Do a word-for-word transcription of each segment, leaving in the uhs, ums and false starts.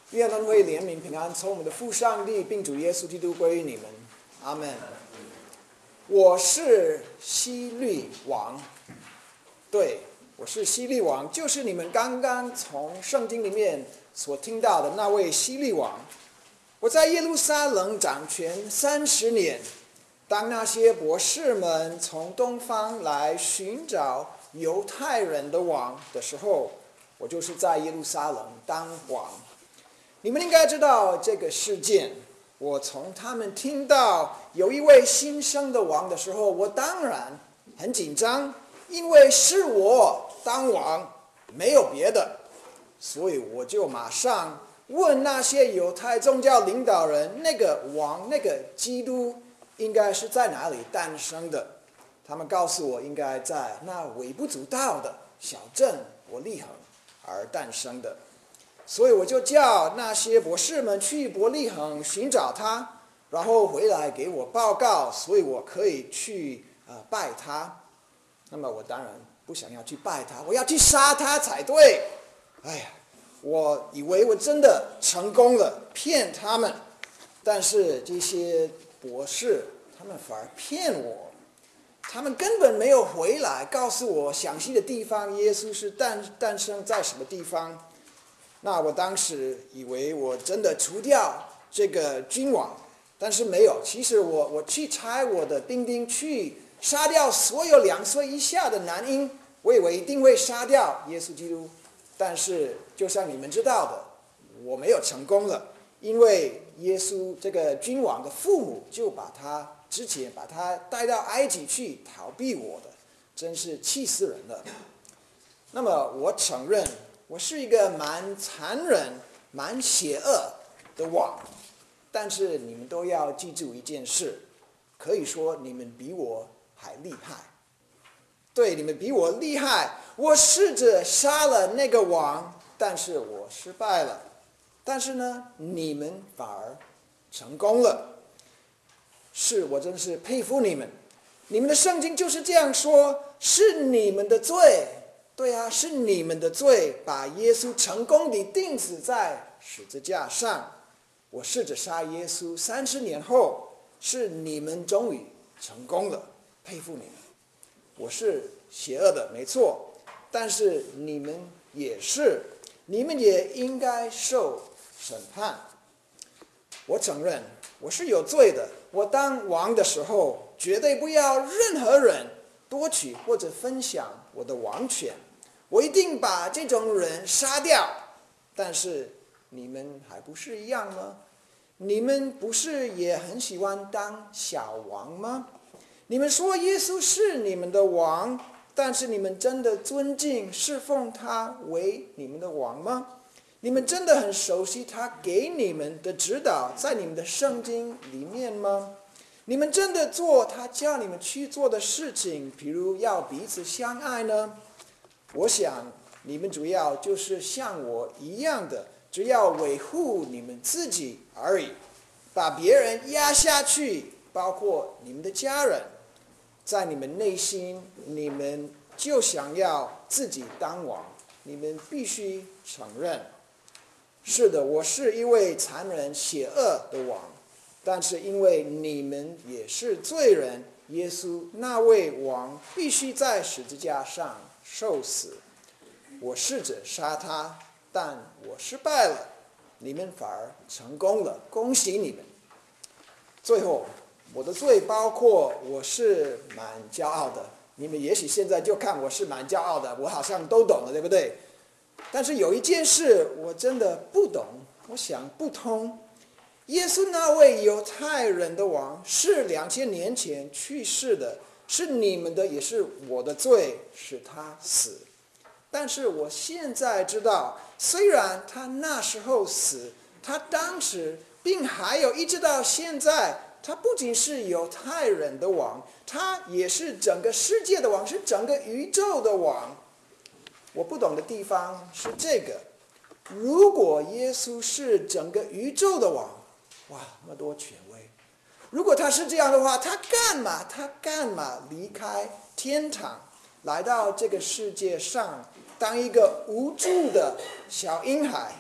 愿恩惠、怜悯、平安从我们的父上帝并主耶稣基督归于你们，阿们。我是希律王，对，我是希律王，就是你们刚刚从圣经里面所听到的那位希律王。我在耶路撒冷掌权三十年，当那些博士们从东方来寻找犹太人的王的时候，我就是在耶路撒冷当王。你们应该知道这个事件。我从他们听到有一位新生的王的时候，我当然很紧张，因为是我当王，没有别的。所以我就马上问那些犹太宗教领导人，那个王，那个基督应该是在哪里诞生的？他们告诉我，应该在那微不足道的小镇伯利恒而诞生的。所以我就叫那些博士们去伯利恒寻找他，然后回来给我报告，所以我可以去、呃、拜他。那么我当然不想要去拜他，我要去杀他才对。哎呀，我以为我真的成功了，骗他们，但是这些博士他们反而骗我，他们根本没有回来告诉我详细的地方，耶稣是 诞, 诞生在什么地方。那我当时以为我真的除掉这个君王，但是没有。其实我我去差我的兵丁去杀掉所有两岁以下的男婴，我以为一定会杀掉耶稣基督。但是就像你们知道的，我没有成功了，因为耶稣这个君王的父母就把他之前把他带到埃及去逃避我的，真是气死人了。那么我承认我是一个蛮残忍、蛮邪恶的王，但是你们都要记住一件事，可以说你们比我还厉害。对，你们比我厉害。我试着杀了那个王，但是我失败了。但是呢，你们反而成功了。是，我真是佩服你们。你们的圣经就是这样说，是你们的罪。对啊，是你们的罪把耶稣成功地钉死在十字架上。我试着杀耶稣，三十年后，是你们终于成功了，佩服你们。我是邪恶的，没错，但是你们也是，你们也应该受审判。我承认我是有罪的，我当王的时候，绝对不要任何人夺取或者分享我的王权。我一定把这种人杀掉。但是你们还不是一样吗？你们不是也很喜欢当小王吗？你们说耶稣是你们的王，但是你们真的尊敬侍奉他为你们的王吗？你们真的很熟悉他给你们的指导在你们的圣经里面吗？你们真的做他叫你们去做的事情，比如要彼此相爱呢？我想你们主要就是像我一样的，只要维护你们自己而已，把别人压下去，包括你们的家人，在你们内心，你们就想要自己当王。你们必须承认，是的，我是一位残忍邪恶的王，但是因为你们也是罪人，耶稣那位王必须在十字架上受死。我试着杀他，但我失败了，你们反而成功了，恭喜你们。最后，我的罪包括我是蛮骄傲的，你们也许现在就看我是蛮骄傲的，我好像都懂了，对不对？但是有一件事我真的不懂，我想不通。耶稣那位犹太人的王是两千年前去世的，是你们的也是我的罪使他死。但是我现在知道，虽然他那时候死，他当时并还有一直到现在，他不仅是犹太人的王，他也是整个世界的王，是整个宇宙的王。我不懂的地方是这个，如果耶稣是整个宇宙的王，哇，那么多权威，如果他是这样的话，他干嘛他干嘛离开天堂来到这个世界上当一个无助的小婴孩，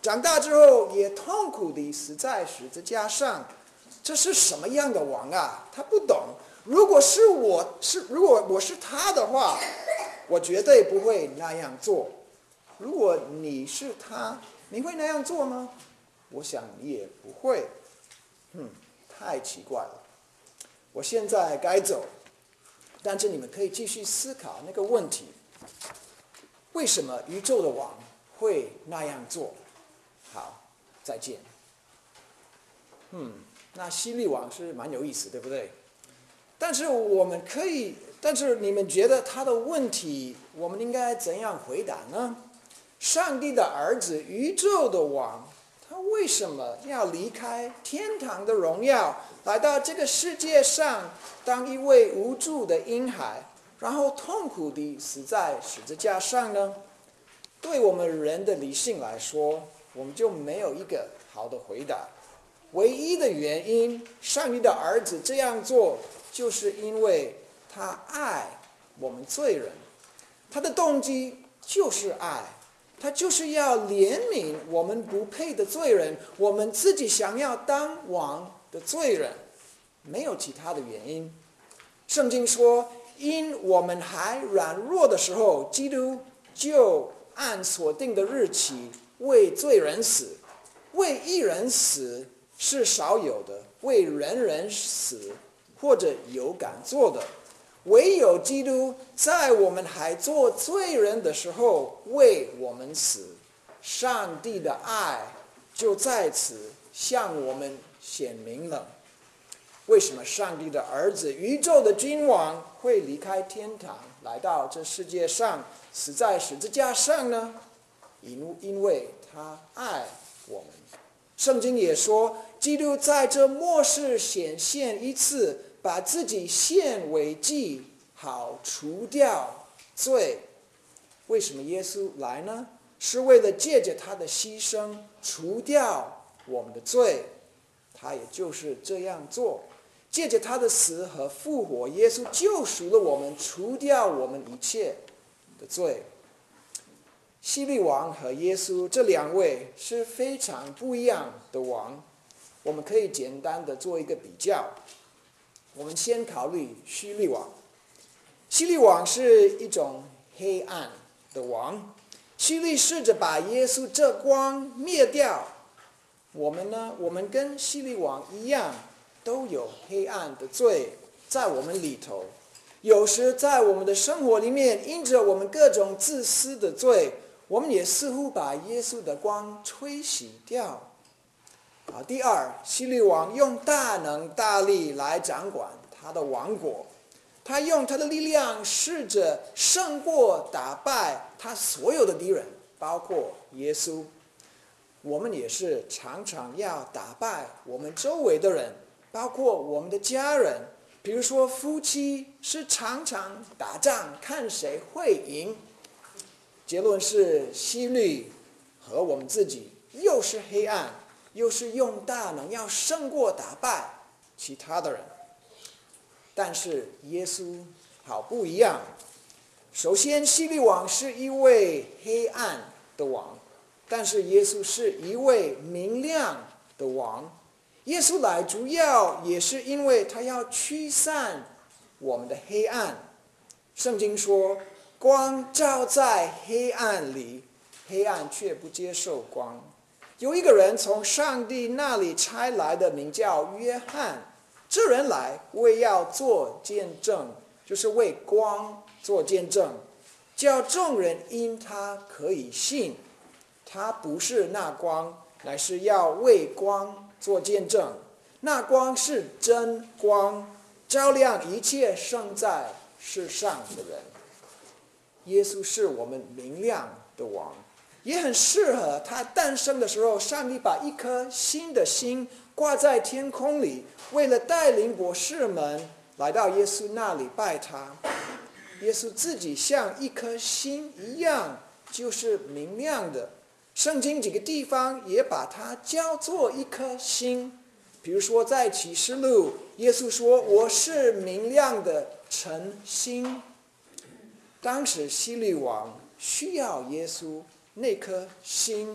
长大之后也痛苦地死在十字架上。这是什么样的王啊？他不懂。如果是我是如果我是他的话，我绝对不会那样做。如果你是他，你会那样做吗？我想你也不会。嗯，太奇怪了。我现在该走，但是你们可以继续思考那个问题：为什么宇宙的王会那样做？好，再见。嗯，那希律王是蛮有意思，对不对？但是我们可以，但是你们觉得他的问题，我们应该怎样回答呢？上帝的儿子，宇宙的王，他为什么要离开天堂的荣耀，来到这个世界上当一位无助的婴孩，然后痛苦地死在十字架上呢？对我们人的理性来说，我们就没有一个好的回答。唯一的原因，上帝的儿子这样做，就是因为他爱我们罪人。他的动机就是爱，他就是要怜悯我们不配的罪人，我们自己想要当王的罪人，没有其他的原因。圣经说，因我们还软弱的时候，基督就按所定的日期为罪人死。为一人死是少有的，为人人死或者有敢做的，唯有基督在我们还做罪人的时候为我们死。上帝的爱就在此向我们显明了。为什么上帝的儿子，宇宙的君王会离开天堂，来到这世界上，死在十字架上呢？因因为他爱我们。圣经也说，基督在这末世显现一次，把自己献为祭，好除掉罪。为什么耶稣来呢？是为了借着他的牺牲除掉我们的罪。他也就是这样做，借着他的死和复活，耶稣救赎了我们，除掉我们一切的罪。希律王和耶稣这两位是非常不一样的王，我们可以简单的做一个比较。我们先考虑希律王。希律王是一种黑暗的王，希律试着把耶稣这光灭掉。我们呢？我们跟希律王一样，都有黑暗的罪在我们里头。有时在我们的生活里面，因着我们各种自私的罪，我们也似乎把耶稣的光吹熄掉。啊，第二，希律王用大能大力来掌管他的王国，他用他的力量试着胜过打败他所有的敌人，包括耶稣。我们也是常常要打败我们周围的人，包括我们的家人。比如说夫妻是常常打仗，看谁会赢。结论是，希律和我们自己又是黑暗，又是用大能要胜过打败其他的人。但是耶稣好不一样。首先，希律王是一位黑暗的王，但是耶稣是一位明亮的王。耶稣来主要也是因为他要驱散我们的黑暗。圣经说，光照在黑暗里，黑暗却不接受光。有一个人从上帝那里差来的，名叫约翰。这人来为要做见证，就是为光做见证，叫众人因他可以信。他不是那光，乃是要为光做见证。那光是真光，照亮一切生在世上的人。耶稣是我们明亮的王，也很适合他诞生的时候，上帝把一颗新的星挂在天空里，为了带领博士们来到耶稣那里拜他。耶稣自己像一颗星一样，就是明亮的。圣经几个地方也把它叫做一颗星。比如说在启示录，耶稣说，我是明亮的晨星。当时希律王需要耶稣那颗星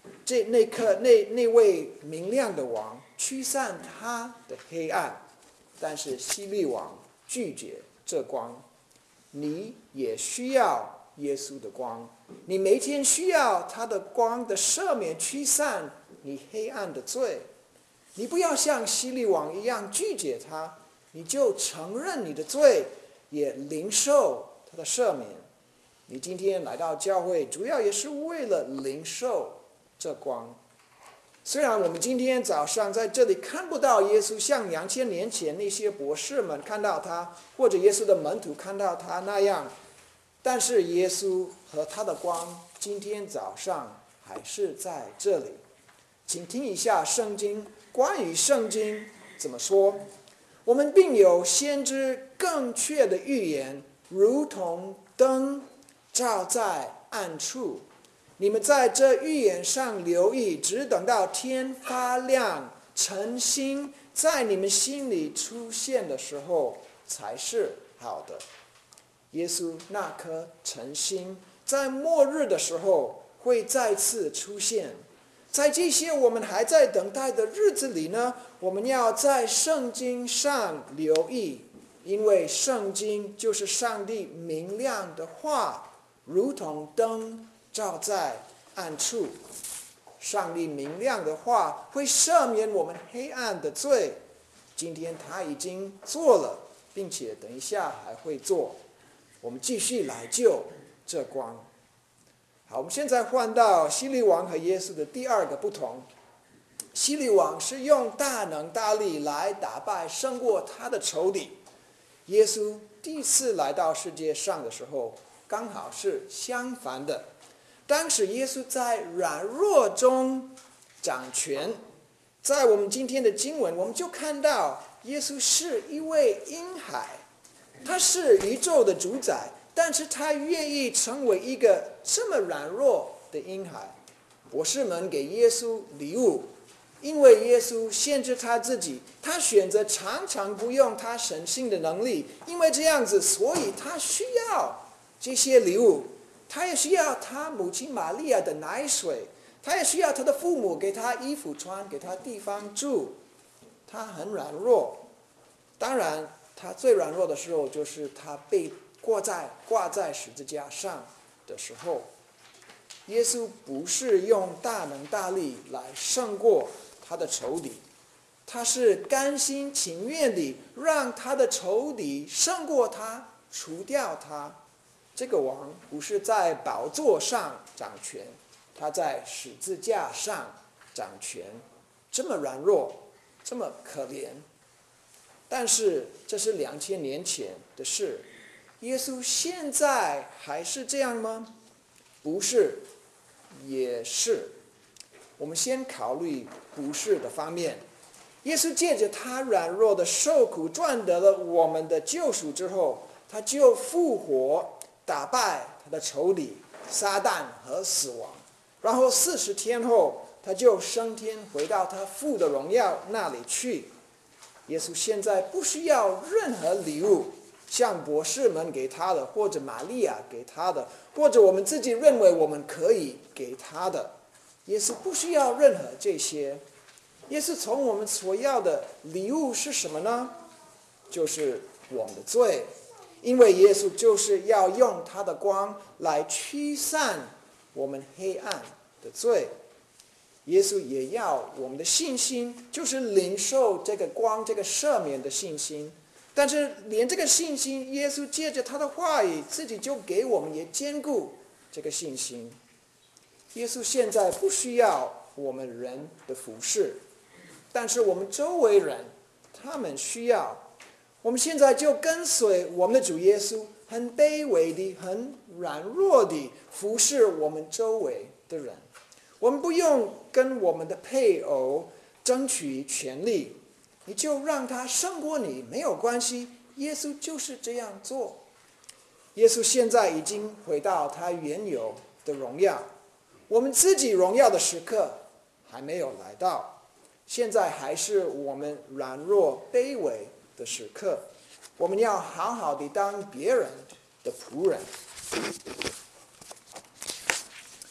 这那颗那那位明亮的王驱散他的黑暗，但是希律王拒绝这光。你也需要耶稣的光，你每天需要他的光的赦免，驱散你黑暗的罪。你不要像希律王一样拒绝他，你就承认你的罪，也领受他的赦免。你今天来到教会，主要也是为了领受这光。虽然我们今天早上在这里看不到耶稣像两千年前那些博士们看到他，或者耶稣的门徒看到他那样，但是耶稣和他的光今天早上还是在这里。请听一下圣经，关于圣经怎么说。我们并有先知更确的预言，如同灯照在暗处。你们在这预言上留意，只等到天发亮，晨星在你们心里出现的时候才是好的。耶稣那颗晨星在末日的时候会再次出现。在这些我们还在等待的日子里呢，我们要在圣经上留意，因为圣经就是上帝明亮的话，如同灯照在暗处。上帝明亮的话会赦免我们黑暗的罪，今天他已经做了，并且等一下还会做。我们继续来救这光。好，我们现在换到希律王和耶稣的第二个不同。希律王是用大能大力来打败胜过他的仇敌，耶稣第一次来到世界上的时候刚好是相反的。当时耶稣在软弱中掌权。在我们今天的经文，我们就看到耶稣是一位婴孩，他是宇宙的主宰，但是他愿意成为一个这么软弱的婴孩。博士们给耶稣礼物，因为耶稣限制他自己，他选择常常不用他神性的能力，因为这样子，所以他需要这些礼物。他也需要他母亲玛利亚的奶水，他也需要他的父母给他衣服穿，给他地方住。他很软弱，当然他最软弱的时候就是他被挂在挂在十字架上的时候。耶稣不是用大能大力来胜过他的仇敌，他是甘心情愿地让他的仇敌胜过他，除掉他。这个王不是在宝座上掌权，他在十字架上掌权。这么软弱，这么可怜，但是这是两千年前的事。耶稣现在还是这样吗？不是，也是。我们先考虑不是的方面。耶稣借着他软弱的受苦赚得了我们的救赎之后，他就复活，打败他的仇敌撒旦和死亡，然后四十天后他就升天回到他父的荣耀那里去。耶稣现在不需要任何礼物，像博士们给他的，或者玛利亚给他的，或者我们自己认为我们可以给他的。耶稣不需要任何这些。耶稣从我们所要的礼物是什么呢？就是我们的罪。因为耶稣就是要用他的光来驱散我们黑暗的罪。耶稣也要我们的信心，就是领受这个光，这个赦免的信心。但是连这个信心，耶稣借着他的话语自己就给我们也坚固这个信心。耶稣现在不需要我们人的服侍，但是我们周围人他们需要。我们现在就跟随我们的主耶稣，很卑微的、很软弱的服侍我们周围的人。我们不用跟我们的配偶争取权利，你就让他胜过你，没有关系。耶稣就是这样做。耶稣现在已经回到他原有的荣耀，我们自己荣耀的时刻还没有来到，现在还是我们软弱卑微的时刻。我们要好好的当别人的仆人。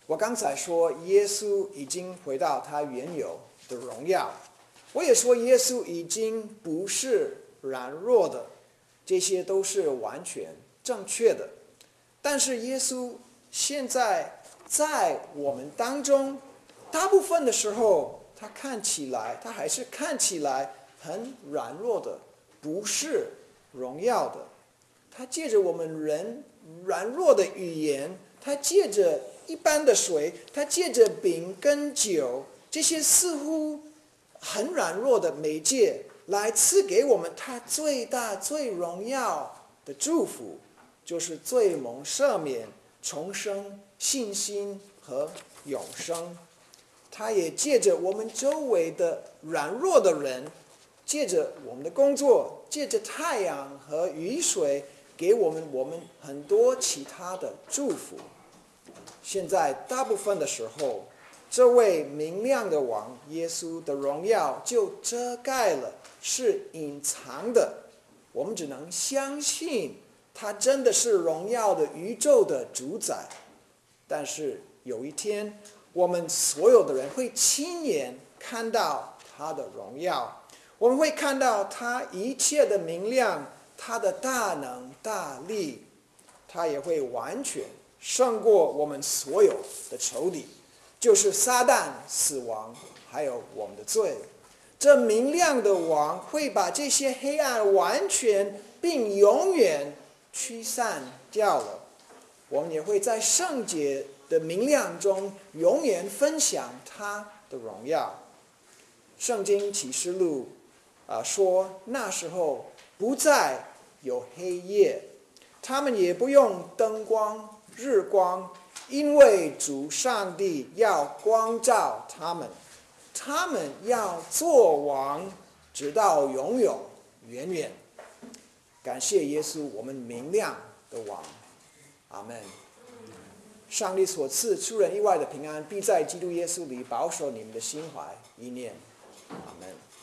我刚才说耶稣已经回到他原有的荣耀，我也说耶稣已经不是软弱的，这些都是完全正确的。但是耶稣现在在我们当中，大部分的时候他看起来他还是看起来很软弱的，不是荣耀的。他借着我们人软弱的语言，他借着一般的水，他借着饼跟酒，这些似乎很软弱的媒介，来赐给我们他最大最荣耀的祝福，就是最蒙赦免、重生、信心和永生。他也借着我们周围的软弱的人，借着我们的工作，借着太阳和雨水，给我们我们很多其他的祝福。现在大部分的时候，这位明亮的王耶稣的荣耀就遮盖了，是隐藏的。我们只能相信他真的是荣耀的宇宙的主宰。但是有一天，我们所有的人会亲眼看到他的荣耀，我们会看到他一切的明亮，他的大能大力，他也会完全胜过我们所有的仇敌，就是撒旦、死亡，还有我们的罪。这明亮的王会把这些黑暗完全并永远驱散掉了。我们也会在圣洁的明亮中永远分享他的荣耀。圣经启示录、呃、说，那时候不再有黑夜，他们也不用灯光、日光，因为主上帝要光照他们，他们要做王，直到永永远远。感谢耶稣，我们明亮的王。阿们。上帝所赐出人意外的平安，必在基督耶稣里保守你们的心怀意念。阿们。